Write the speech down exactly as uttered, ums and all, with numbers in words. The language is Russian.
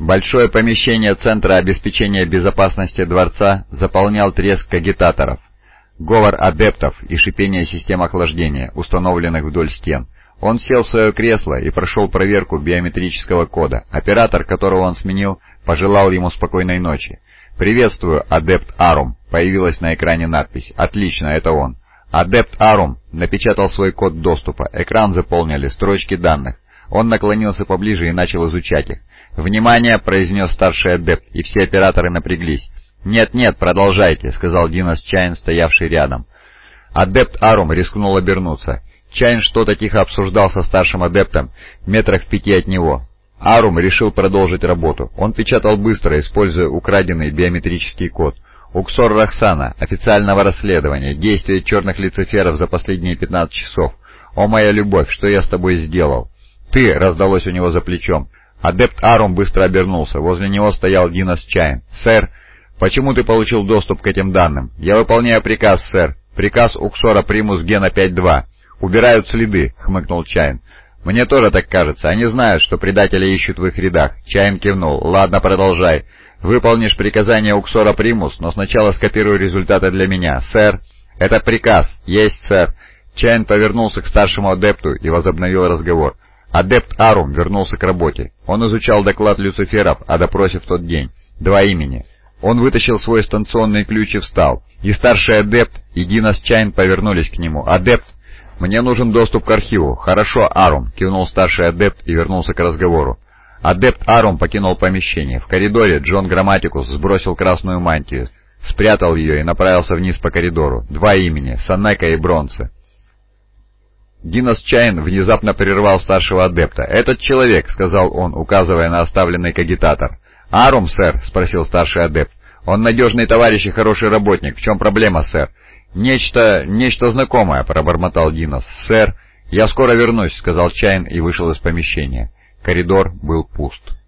Большое помещение Центра обеспечения безопасности дворца заполнял треск кагитаторов, говор адептов и шипение систем охлаждения, установленных вдоль стен. Он сел в свое кресло и прошел проверку биометрического кода. Оператор, которого он сменил, пожелал ему спокойной ночи. «Приветствую, адепт Арум», — появилась на экране надпись. «Отлично, это он». Адепт Арум напечатал свой код доступа. Экран заполнили строчки данных. Он наклонился поближе и начал изучать их. «Внимание!» — произнес старший адепт, и все операторы напряглись. «Нет-нет, продолжайте», — сказал Динос Чайн, стоявший рядом. Адепт Арум рискнул обернуться. Чайн что-то тихо обсуждал со старшим адептом, метрах в пяти от него. Арум решил продолжить работу. Он печатал быстро, используя украденный биометрический код. «Уксор Рахсана. Официального расследования. Действия черных люциферов за последние пятнадцать часов. О, моя любовь, что я с тобой сделал?» «Ты!» — раздалось у него за плечом. Адепт Арум быстро обернулся. Возле него стоял Динос Чайн. «Сэр, почему ты получил доступ к этим данным?» «Я выполняю приказ, сэр. Приказ Уксора Примус Гена пять два. Убирают следы», — хмыкнул Чайн. «Мне тоже так кажется. Они знают, что предатели ищут в их рядах». Чайн кивнул. «Ладно, продолжай. Выполнишь приказание Уксора Примус, но сначала скопируй результаты для меня, сэр». «Это приказ. Есть, сэр». Чайн повернулся к старшему адепту и возобновил разговор. Адепт Арум вернулся к работе. Он изучал доклад Люциферов о допросе в тот день. Два имени. Он вытащил свой станционный ключ и встал. И старший адепт, и Динос Чайн повернулись к нему. «Адепт, мне нужен доступ к архиву». «Хорошо, Арум», — кивнул старший адепт и вернулся к разговору. Адепт Арум покинул помещение. В коридоре Джон Грамматикус сбросил красную мантию, спрятал ее и направился вниз по коридору. Два имени — Санека и Бронце. Динос Чайн внезапно прервал старшего адепта. «Этот человек», — сказал он, указывая на оставленный кагитатор. «Арум, сэр?» — спросил старший адепт. «Он надежный товарищ и хороший работник. В чем проблема, сэр?» «Нечто... нечто знакомое», — пробормотал Динос. «Сэр, я скоро вернусь», — сказал Чайн и вышел из помещения. Коридор был пуст.